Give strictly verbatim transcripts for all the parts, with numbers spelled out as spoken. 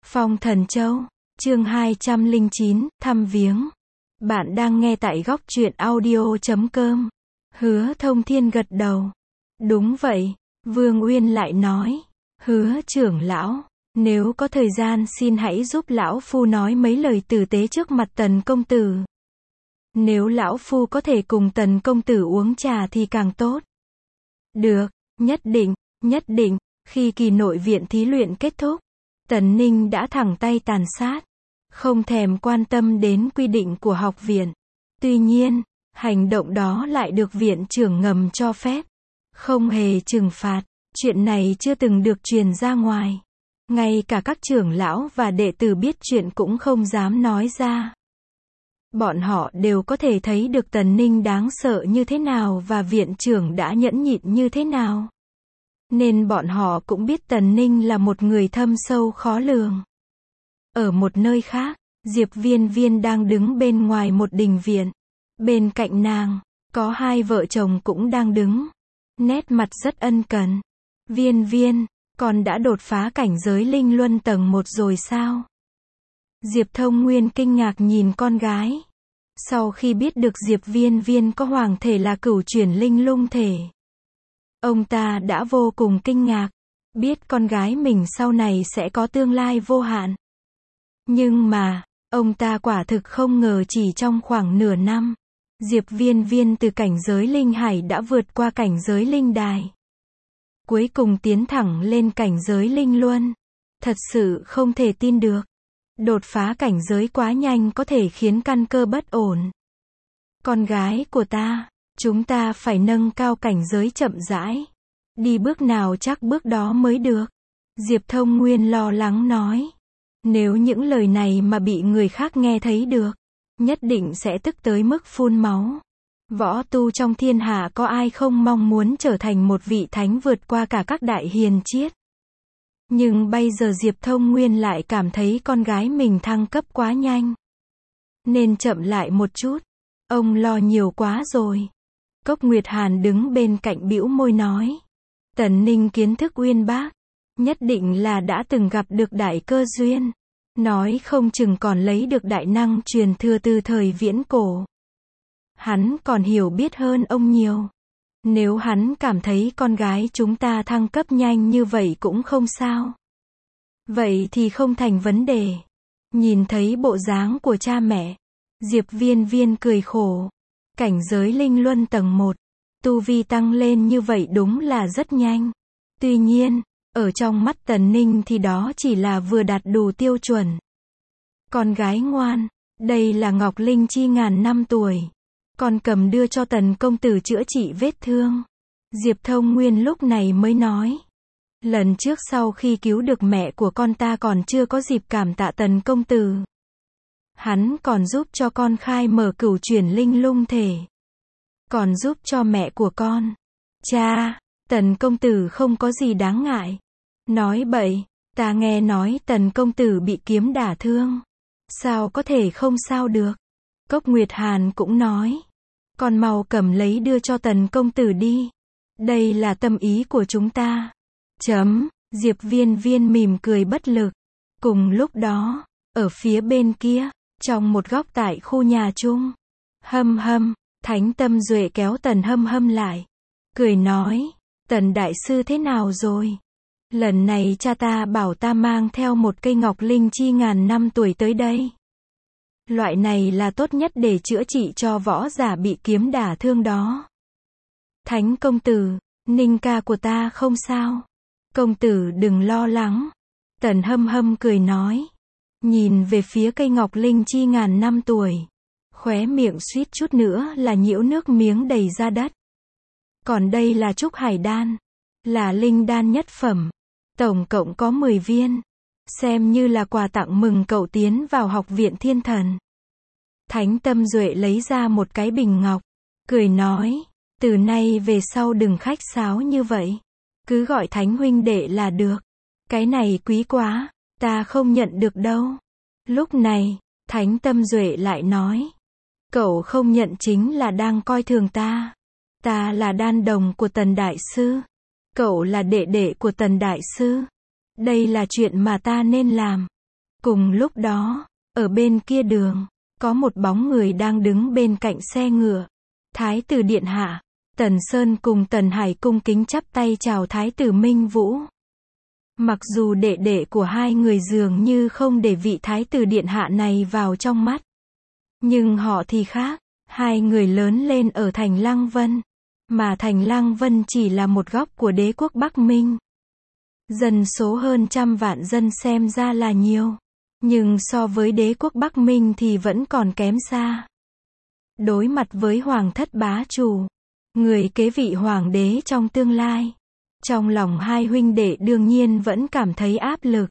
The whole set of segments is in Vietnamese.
Phong Thần Châu, chương hai trăm lẻ chín, thăm viếng. Bạn đang nghe tại góc truyện audio chấm com. Hứa Thông Thiên gật đầu. Đúng vậy, Vương Uyên lại nói. Hứa trưởng lão, nếu có thời gian xin hãy giúp lão phu nói mấy lời tử tế trước mặt Tần công tử. Nếu lão phu có thể cùng Tần công tử uống trà thì càng tốt. Được, nhất định, nhất định. Khi kỳ nội viện thí luyện kết thúc, Tần Ninh đã thẳng tay tàn sát, không thèm quan tâm đến quy định của học viện. Tuy nhiên, hành động đó lại được viện trưởng ngầm cho phép, không hề trừng phạt. Chuyện này chưa từng được truyền ra ngoài. Ngay cả các trưởng lão và đệ tử biết chuyện cũng không dám nói ra. Bọn họ đều có thể thấy được Tần Ninh đáng sợ như thế nào và viện trưởng đã nhẫn nhịn như thế nào. Nên bọn họ cũng biết Tần Ninh là một người thâm sâu khó lường. Ở một nơi khác, Diệp Viên Viên đang đứng bên ngoài một đình viện. Bên cạnh nàng, có hai vợ chồng cũng đang đứng. Nét mặt rất ân cần. Viên Viên, con đã đột phá cảnh giới linh luân tầng một rồi sao? Diệp Thông Nguyên kinh ngạc nhìn con gái. Sau khi biết được Diệp Viên Viên có hoàng thể là cửu chuyển linh lung thể, ông ta đã vô cùng kinh ngạc, biết con gái mình sau này sẽ có tương lai vô hạn. Nhưng mà, ông ta quả thực không ngờ chỉ trong khoảng nửa năm, Diệp Viên Viên từ cảnh giới linh hải đã vượt qua cảnh giới linh đài. Cuối cùng tiến thẳng lên cảnh giới linh luân. Thật sự không thể tin được. Đột phá cảnh giới quá nhanh có thể khiến căn cơ bất ổn. Con gái của ta, chúng ta phải nâng cao cảnh giới chậm rãi. Đi bước nào chắc bước đó mới được. Diệp Thông Nguyên lo lắng nói. Nếu những lời này mà bị người khác nghe thấy được, nhất định sẽ tức tới mức phun máu. Võ tu trong thiên hạ có ai không mong muốn trở thành một vị thánh vượt qua cả các đại hiền triết. Nhưng bây giờ Diệp Thông Nguyên lại cảm thấy con gái mình thăng cấp quá nhanh. Nên chậm lại một chút. Ông lo nhiều quá rồi. Cốc Nguyệt Hàn đứng bên cạnh bĩu môi nói. Tần Ninh kiến thức uyên bác. Nhất định là đã từng gặp được đại cơ duyên. Nói không chừng còn lấy được đại năng truyền thừa từ thời viễn cổ. Hắn còn hiểu biết hơn ông nhiều. Nếu hắn cảm thấy con gái chúng ta thăng cấp nhanh như vậy cũng không sao. Vậy thì không thành vấn đề. Nhìn thấy bộ dáng của cha mẹ, Diệp Viên Viên cười khổ. Cảnh giới linh luân tầng một, tu vi tăng lên như vậy đúng là rất nhanh. Tuy nhiên, ở trong mắt Tần Ninh thì đó chỉ là vừa đạt đủ tiêu chuẩn. Con gái ngoan, đây là Ngọc Linh Chi ngàn năm tuổi. Con cầm đưa cho Tần công tử chữa trị vết thương. Diệp Thông Nguyên lúc này mới nói. Lần trước sau khi cứu được mẹ của con ta còn chưa có dịp cảm tạ Tần công tử. Hắn còn giúp cho con khai mở cửu chuyển linh lung thể. Còn giúp cho mẹ của con. Cha, Tần công tử không có gì đáng ngại. Nói bậy, ta nghe nói Tần công tử bị kiếm đả thương. Sao có thể không sao được. Cốc Nguyệt Hàn cũng nói. Con mau cầm lấy đưa cho Tần công tử đi. Đây là tâm ý của chúng ta. Chấm, Diệp Viên Viên mỉm cười bất lực. Cùng lúc đó, ở phía bên kia, trong một góc tại khu nhà chung. Hâm hâm, Thánh Tâm Duệ kéo Tần Hâm Hâm lại. Cười nói, Tần đại sư thế nào rồi? Lần này cha ta bảo ta mang theo một cây ngọc linh chi ngàn năm tuổi tới đây. Loại này là tốt nhất để chữa trị cho võ giả bị kiếm đả thương đó. Thánh công tử, Ninh ca của ta không sao. Công tử đừng lo lắng. Tần Hâm Hâm cười nói. Nhìn về phía cây ngọc linh chi ngàn năm tuổi. Khóe miệng suýt chút nữa là nhiễu nước miếng đầy ra đất. Còn đây là trúc hải đan. Là linh đan nhất phẩm. Tổng cộng có mười viên. Xem như là quà tặng mừng cậu tiến vào học viện thiên thần. Thánh Tâm Duệ lấy ra một cái bình ngọc. Cười nói. Từ nay về sau đừng khách sáo như vậy. Cứ gọi Thánh huynh đệ là được. Cái này quý quá. Ta không nhận được đâu. Lúc này, Thánh Tâm Duệ lại nói. Cậu không nhận chính là đang coi thường ta. Ta là đan đồng của Tần đại sư. Cậu là đệ đệ của Tần đại sư. Đây là chuyện mà ta nên làm. Cùng lúc đó, ở bên kia đường, có một bóng người đang đứng bên cạnh xe ngựa. Thái tử điện hạ. Tần Sơn cùng Tần Hải cung kính chắp tay chào Thái tử Minh Vũ. Mặc dù đệ đệ của hai người dường như không để vị Thái tử điện hạ này vào trong mắt. Nhưng họ thì khác, hai người lớn lên ở thành Lăng Vân. Mà thành Lăng Vân chỉ là một góc của đế quốc Bắc Minh. Dân số hơn trăm vạn dân xem ra là nhiều. Nhưng so với đế quốc Bắc Minh thì vẫn còn kém xa. Đối mặt với hoàng thất bá chủ, người kế vị hoàng đế trong tương lai, trong lòng hai huynh đệ đương nhiên vẫn cảm thấy áp lực.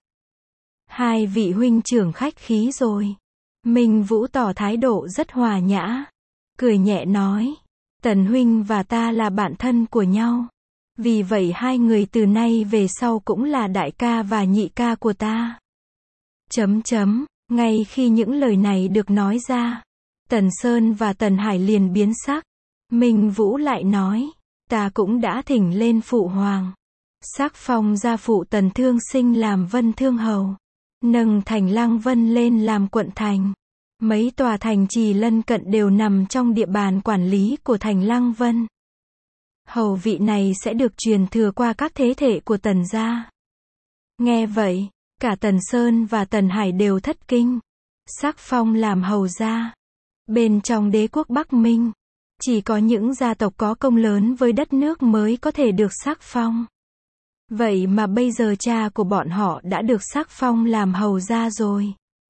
Hai vị huynh trưởng khách khí rồi. Minh Vũ tỏ thái độ rất hòa nhã, cười nhẹ nói, Tần huynh và ta là bạn thân của nhau. Vì vậy hai người từ nay về sau cũng là đại ca và nhị ca của ta. Chấm chấm, ngay khi những lời này được nói ra, Tần Sơn và Tần Hải liền biến sắc. Minh Vũ lại nói, ta cũng đã thỉnh lên phụ hoàng. Sắc phong gia phụ Tần Thương Sinh làm Vân Thương Hầu. Nâng thành Lăng Vân lên làm quận thành. Mấy tòa thành trì lân cận đều nằm trong địa bàn quản lý của thành Lăng Vân. Hầu vị này sẽ được truyền thừa qua các thế hệ của Tần gia. Nghe vậy, cả Tần Sơn và Tần Hải đều thất kinh. Sắc phong làm hầu gia. Bên trong đế quốc Bắc Minh, chỉ có những gia tộc có công lớn với đất nước mới có thể được sắc phong. Vậy mà bây giờ cha của bọn họ đã được sắc phong làm hầu gia rồi.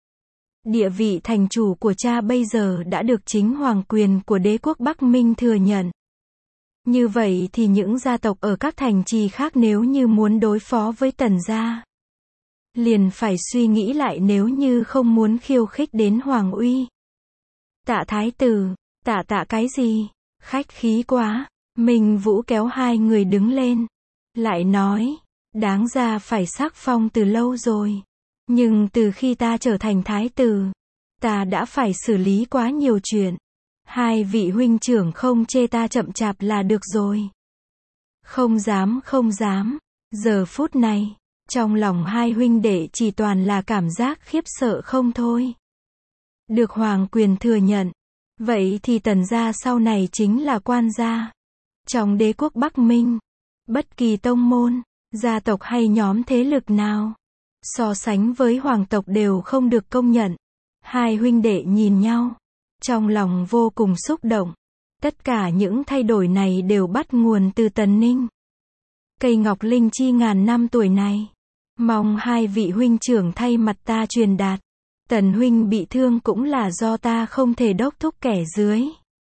Địa vị thành chủ của cha bây giờ đã được chính hoàng quyền của đế quốc Bắc Minh thừa nhận. Như vậy thì những gia tộc ở các thành trì khác nếu như muốn đối phó với Tần gia, liền phải suy nghĩ lại nếu như không muốn khiêu khích đến hoàng uy. Tạ thái tử, tạ tạ cái gì? Khách khí quá. Minh Vũ kéo hai người đứng lên. Lại nói, đáng ra phải sắc phong từ lâu rồi. Nhưng từ khi ta trở thành thái tử, ta đã phải xử lý quá nhiều chuyện. Hai vị huynh trưởng không chê ta chậm chạp là được rồi. Không dám không dám. Giờ phút này, trong lòng hai huynh đệ chỉ toàn là cảm giác khiếp sợ không thôi. Được hoàng quyền thừa nhận. Vậy thì Tần gia sau này chính là quan gia. Trong đế quốc Bắc Minh, bất kỳ tông môn, gia tộc hay nhóm thế lực nào, so sánh với hoàng tộc đều không được công nhận. Hai huynh đệ nhìn nhau, trong lòng vô cùng xúc động. Tất cả những thay đổi này đều bắt nguồn từ Tần Ninh. Cây ngọc linh chi ngàn năm tuổi này, mong hai vị huynh trưởng thay mặt ta truyền đạt. Tần huynh bị thương cũng là do ta không thể đốc thúc kẻ dưới.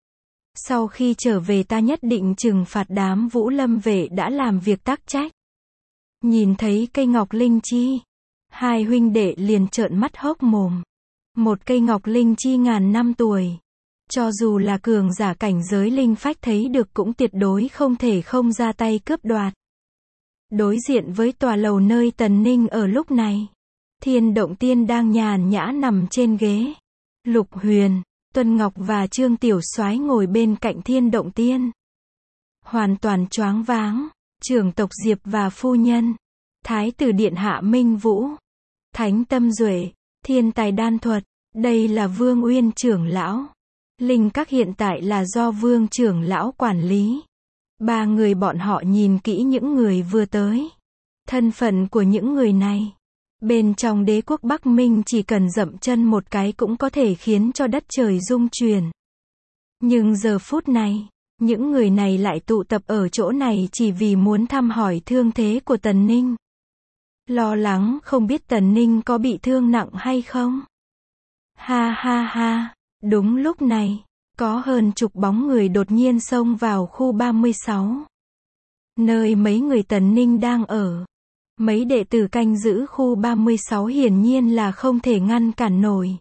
Sau khi trở về ta nhất định trừng phạt đám Vũ Lâm vệ đã làm việc tắc trách. Nhìn thấy cây ngọc linh chi, hai huynh đệ liền trợn mắt hốc mồm. Một cây ngọc linh chi ngàn năm tuổi, cho dù là cường giả cảnh giới linh phách thấy được cũng tuyệt đối không thể không ra tay cướp đoạt. Đối diện với tòa lầu nơi Tần Ninh ở lúc này, Thiên Động Tiên đang nhàn nhã nằm trên ghế. Lục Huyền, Tuân Ngọc và Trương Tiểu Soái ngồi bên cạnh Thiên Động Tiên. Hoàn toàn choáng váng, trưởng tộc Diệp và phu nhân, Thái tử điện hạ Minh Vũ, Thánh Tâm Duệ, Thiên Tài Đan Thuật, đây là Vương Uyên trưởng lão. Linh Các hiện tại là do Vương trưởng lão quản lý. Ba người bọn họ nhìn kỹ những người vừa tới. Thân phận của những người này, bên trong đế quốc Bắc Minh chỉ cần dậm chân một cái cũng có thể khiến cho đất trời rung chuyển. Nhưng giờ phút này, những người này lại tụ tập ở chỗ này chỉ vì muốn thăm hỏi thương thế của Tần Ninh. Lo lắng không biết Tần Ninh có bị thương nặng hay không. Ha ha ha, đúng lúc này, có hơn chục bóng người đột nhiên xông vào khu ba mươi sáu. Nơi mấy người Tần Ninh đang ở. Mấy đệ tử canh giữ khu ba mươi sáu hiển nhiên là không thể ngăn cản nổi.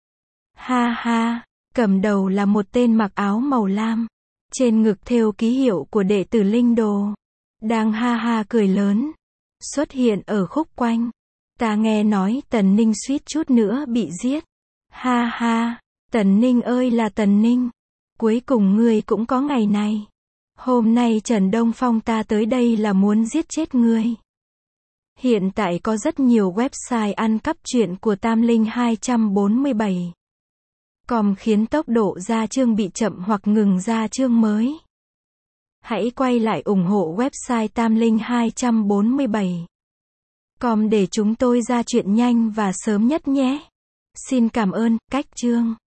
Ha ha, cầm đầu là một tên mặc áo màu lam, trên ngực thêu ký hiệu của đệ tử Linh Đồ. Đang ha ha cười lớn, xuất hiện ở khúc quanh. Ta nghe nói Tần Ninh suýt chút nữa bị giết. Ha ha, Tần Ninh ơi là Tần Ninh, cuối cùng ngươi cũng có ngày này. Hôm nay Trần Đông Phong ta tới đây là muốn giết chết ngươi. Hiện tại có rất nhiều website ăn cắp truyện của Tam Linh hai bốn bảy com khiến tốc độ ra chương bị chậm hoặc ngừng ra chương mới. Hãy quay lại ủng hộ website Tam Linh hai bốn bảy com để chúng tôi ra chuyện nhanh và sớm nhất nhé. Xin cảm ơn, cách chương.